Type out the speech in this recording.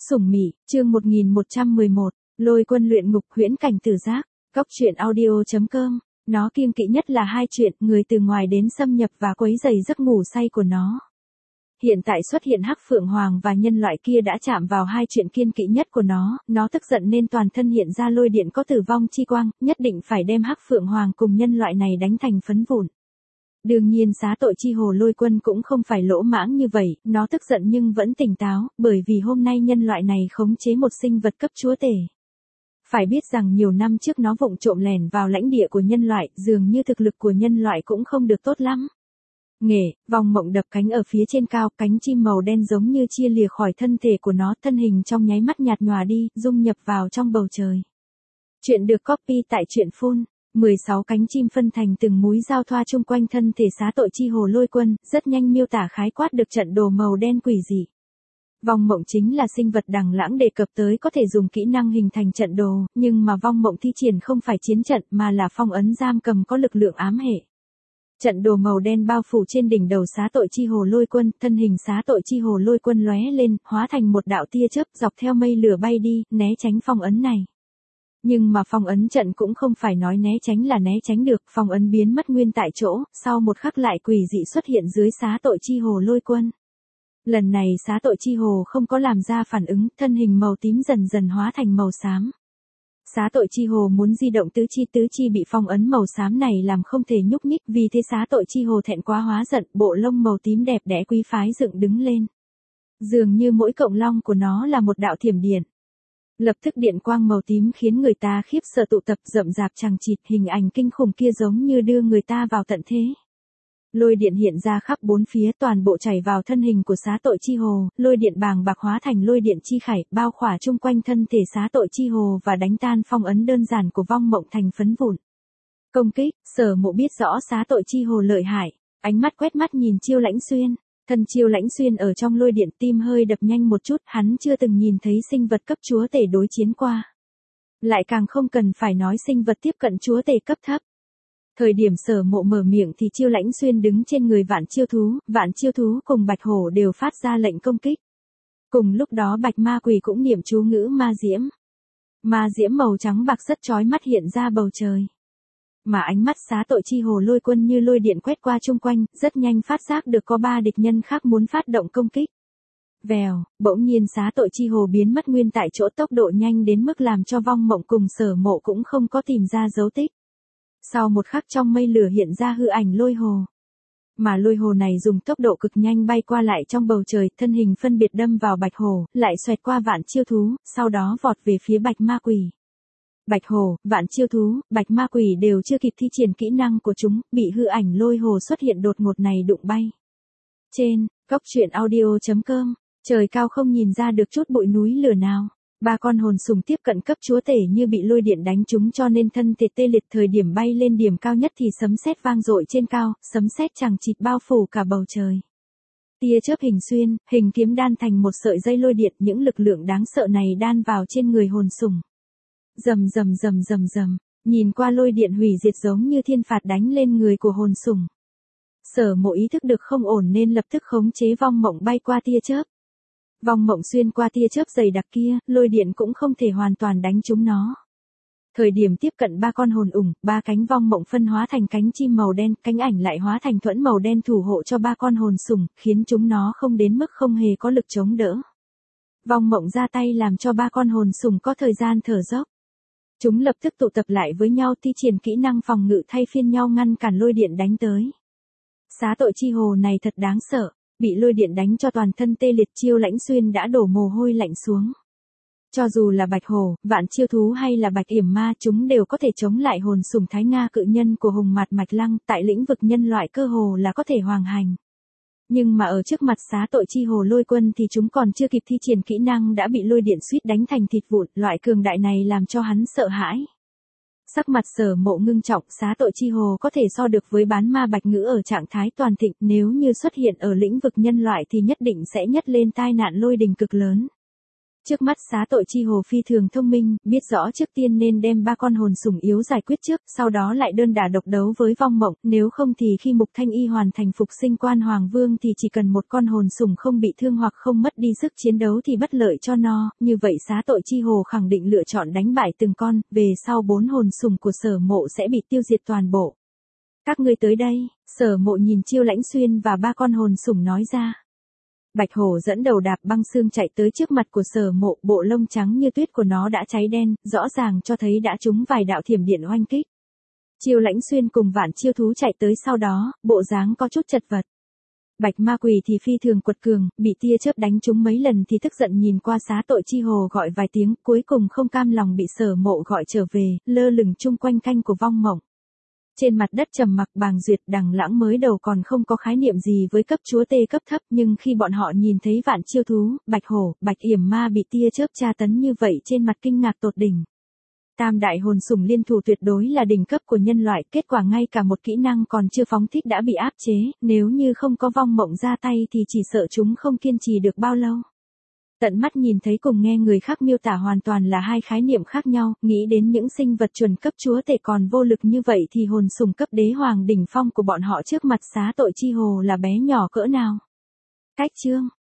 Sủng Mị, chương 1111, Lôi Quân luyện ngục huyễn cảnh tử giác, Cóc truyện audio.com. Nó kiêng kỵ nhất là hai chuyện, người từ ngoài đến xâm nhập và quấy rầy giấc ngủ say của nó. Hiện tại xuất hiện Hắc Phượng Hoàng và nhân loại kia đã chạm vào hai chuyện kiêng kỵ nhất của nó tức giận nên toàn thân hiện ra lôi điện có tử vong chi quang, nhất định phải đem Hắc Phượng Hoàng cùng nhân loại này đánh thành phấn vụn. Đương nhiên xá tội chi hồ Lôi Quân cũng không phải lỗ mãng như vậy, nó tức giận nhưng vẫn tỉnh táo, bởi vì hôm nay nhân loại này khống chế một sinh vật cấp chúa tể. Phải biết rằng nhiều năm trước nó vụng trộm lẻn vào lãnh địa của nhân loại, dường như thực lực của nhân loại cũng không được tốt lắm. Vong Mộng đập cánh ở phía trên cao, cánh chim màu đen giống như chia lìa khỏi thân thể của nó, thân hình trong nháy mắt nhạt nhòa đi, dung nhập vào trong bầu trời. Chuyện được copy tại truyện phun. 16 cánh chim phân thành từng múi giao thoa chung quanh thân thể xá tội chi hồ Lôi Quân, rất nhanh miêu tả khái quát được trận đồ màu đen quỷ dị. Vong Mộng chính là sinh vật Đằng Lãng đề cập tới có thể dùng kỹ năng hình thành trận đồ, nhưng mà Vong Mộng thi triển không phải chiến trận mà là phong ấn giam cầm có lực lượng ám hệ. Trận đồ màu đen bao phủ trên đỉnh đầu xá tội chi hồ Lôi Quân, thân hình xá tội chi hồ Lôi Quân lóe lên, hóa thành một đạo tia chớp dọc theo mây lửa bay đi, né tránh phong ấn này. Nhưng mà phong ấn trận cũng không phải nói né tránh là né tránh được, phong ấn biến mất nguyên tại chỗ, sau một khắc lại quỷ dị xuất hiện dưới xá tội chi hồ Lôi Quân. Lần này xá tội chi hồ không có làm ra phản ứng, thân hình màu tím dần dần hóa thành màu xám. Xá tội chi hồ muốn di động tứ chi bị phong ấn màu xám này làm không thể nhúc nhích, vì thế xá tội chi hồ thẹn quá hóa giận, bộ lông màu tím đẹp đẽ quý phái dựng đứng lên. Dường như mỗi cọng lông của nó là một đạo thiểm điện. Lập tức điện quang màu tím khiến người ta khiếp sợ tụ tập rậm rạp chằng chịt, hình ảnh kinh khủng kia giống như đưa người ta vào tận thế. Lôi điện hiện ra khắp bốn phía, toàn bộ chảy vào thân hình của xá tội chi hồ, lôi điện bàng bạc hóa thành lôi điện chi khải, bao khỏa chung quanh thân thể xá tội chi hồ và đánh tan phong ấn đơn giản của Vong Mộng thành phấn vụn. Công kích, Sở Mộ biết rõ xá tội chi hồ lợi hại, ánh mắt quét mắt nhìn Chiêu Lãnh Xuyên. Thân Chiêu Lãnh Xuyên ở trong lôi điện, tim hơi đập nhanh một chút, hắn chưa từng nhìn thấy sinh vật cấp chúa tể đối chiến qua. Lại càng không cần phải nói sinh vật tiếp cận chúa tể cấp thấp. Thời điểm Sở Mộ mở miệng thì Chiêu Lãnh Xuyên đứng trên người Vạn Chiêu Thú cùng Bạch Hổ đều phát ra lệnh công kích. Cùng lúc đó Bạch Ma Quỷ cũng niệm chú ngữ ma diễm. Ma diễm màu trắng bạc rất chói mắt hiện ra bầu trời. Mà ánh mắt xá tội chi hồ Lôi Quân như lôi điện quét qua chung quanh, rất nhanh phát giác được có 3 địch nhân khác muốn phát động công kích. Vèo, bỗng nhiên xá tội chi hồ biến mất nguyên tại chỗ, tốc độ nhanh đến mức làm cho Vong Mộng cùng Sở Mộ cũng không có tìm ra dấu tích. Sau một khắc trong mây lửa hiện ra hư ảnh lôi hồ. Mà lôi hồ này dùng tốc độ cực nhanh bay qua lại trong bầu trời, thân hình phân biệt đâm vào Bạch Hổ, lại xoẹt qua Vạn Chiêu Thú, sau đó vọt về phía Bạch Ma Quỷ. Bạch Hổ, Vạn Chiêu Thú, Bạch Ma Quỷ đều chưa kịp thi triển kỹ năng của chúng, bị hư ảnh lôi hồ xuất hiện đột ngột này đụng bay. Trên, Cóc truyện audio.com, trời cao không nhìn ra được chút bụi núi lửa nào. 3 con hồn sùng tiếp cận cấp chúa tể như bị lôi điện đánh trúng cho nên thân thể tê liệt, thời điểm bay lên điểm cao nhất thì sấm sét vang dội trên cao, sấm sét chằng chịt bao phủ cả bầu trời. Tia chớp hình xuyên, hình kiếm đan thành một sợi dây lôi điện, những lực lượng đáng sợ này đan vào trên người hồn sùng. Rầm rầm rầm rầm rầm, nhìn qua lôi điện hủy diệt giống như thiên phạt đánh lên người của hồn sùng. Sở Mộ ý thức được không ổn nên lập tức khống chế Vong Mộng bay qua tia chớp. Vong Mộng xuyên qua tia chớp dày đặc kia, lôi điện cũng không thể hoàn toàn đánh trúng nó. Thời điểm tiếp cận 3 con hồn ủng, 3 cánh Vong Mộng phân hóa thành cánh chim màu đen, cánh ảnh lại hóa thành thuẫn màu đen thủ hộ cho 3 con hồn sùng, khiến chúng nó không đến mức không hề có lực chống đỡ. Vong Mộng ra tay làm cho 3 con hồn sùng có thời gian thở dốc. Chúng lập tức tụ tập lại với nhau, thi triển kỹ năng phòng ngự thay phiên nhau ngăn cản lôi điện đánh tới. Xá tội chi hồ này thật đáng sợ, bị lôi điện đánh cho toàn thân tê liệt, Chiêu Lãnh Xuyên đã đổ mồ hôi lạnh xuống. Cho dù là Bạch Hổ, Vạn Chiêu Thú hay là Bạch Yểm Ma, chúng đều có thể chống lại hồn sùng Thái Nga cự nhân của Hùng Mạt Mạch Lăng, tại lĩnh vực nhân loại cơ hồ là có thể hoàng hành. Nhưng mà ở trước mặt xá tội chi hồ Lôi Quân thì chúng còn chưa kịp thi triển kỹ năng đã bị lôi điện suýt đánh thành thịt vụn, loại cường đại này làm cho hắn sợ hãi. Sắc mặt Sở Mộ ngưng trọng, xá tội chi hồ có thể so được với bán ma Bạch Ngữ ở trạng thái toàn thịnh, nếu như xuất hiện ở lĩnh vực nhân loại thì nhất định sẽ nhấc lên tai nạn lôi đình cực lớn. Trước mắt xá tội chi hồ phi thường thông minh, biết rõ trước tiên nên đem ba con hồn sủng yếu giải quyết trước, sau đó lại đơn đả độc đấu với vong mộng, nếu không thì khi Mục Thanh Y hoàn thành phục sinh quan hoàng vương thì chỉ cần một con hồn sủng không bị thương hoặc không mất đi sức chiến đấu thì bất lợi cho nó, như vậy xá tội chi hồ khẳng định lựa chọn đánh bại từng con, về sau 4 hồn sủng của Sở Mộ sẽ bị tiêu diệt toàn bộ. Các ngươi tới đây, Sở Mộ nhìn Chiêu Lãnh Xuyên và ba con hồn sủng nói ra. Bạch hổ dẫn đầu đạp băng xương chạy tới trước mặt của Sở Mộ, bộ lông trắng như tuyết của nó đã cháy đen, rõ ràng cho thấy đã trúng vài đạo thiểm điện oanh kích. Chiêu Lãnh Xuyên cùng Vạn Chiêu thú chạy tới sau đó, bộ dáng có chút chật vật. Bạch ma quỷ thì phi thường quật cường, bị tia chớp đánh trúng mấy lần thì tức giận nhìn qua xá tội chi hồ gọi vài tiếng, cuối cùng không cam lòng bị Sở Mộ gọi trở về, lơ lửng chung quanh canh của vong mộng. Trên mặt đất trầm mặc Bàng Duyệt Đằng Lãng mới đầu còn không có khái niệm gì với cấp chúa tê cấp thấp, nhưng khi bọn họ nhìn thấy Vạn Chiêu thú, Bạch hổ, Bạch yểm ma bị tia chớp tra tấn như vậy trên mặt kinh ngạc tột đỉnh. Tam đại hồn sủng liên thủ tuyệt đối là đỉnh cấp của nhân loại, kết quả ngay cả một kỹ năng còn chưa phóng thích đã bị áp chế, nếu như không có vong mộng ra tay thì chỉ sợ chúng không kiên trì được bao lâu. Tận mắt nhìn thấy cùng nghe người khác miêu tả hoàn toàn là hai khái niệm khác nhau, nghĩ đến những sinh vật chuẩn cấp chúa tể còn vô lực như vậy thì hồn sủng cấp đế hoàng đỉnh phong của bọn họ trước mặt xá tội chi hồ là bé nhỏ cỡ nào. Cách chương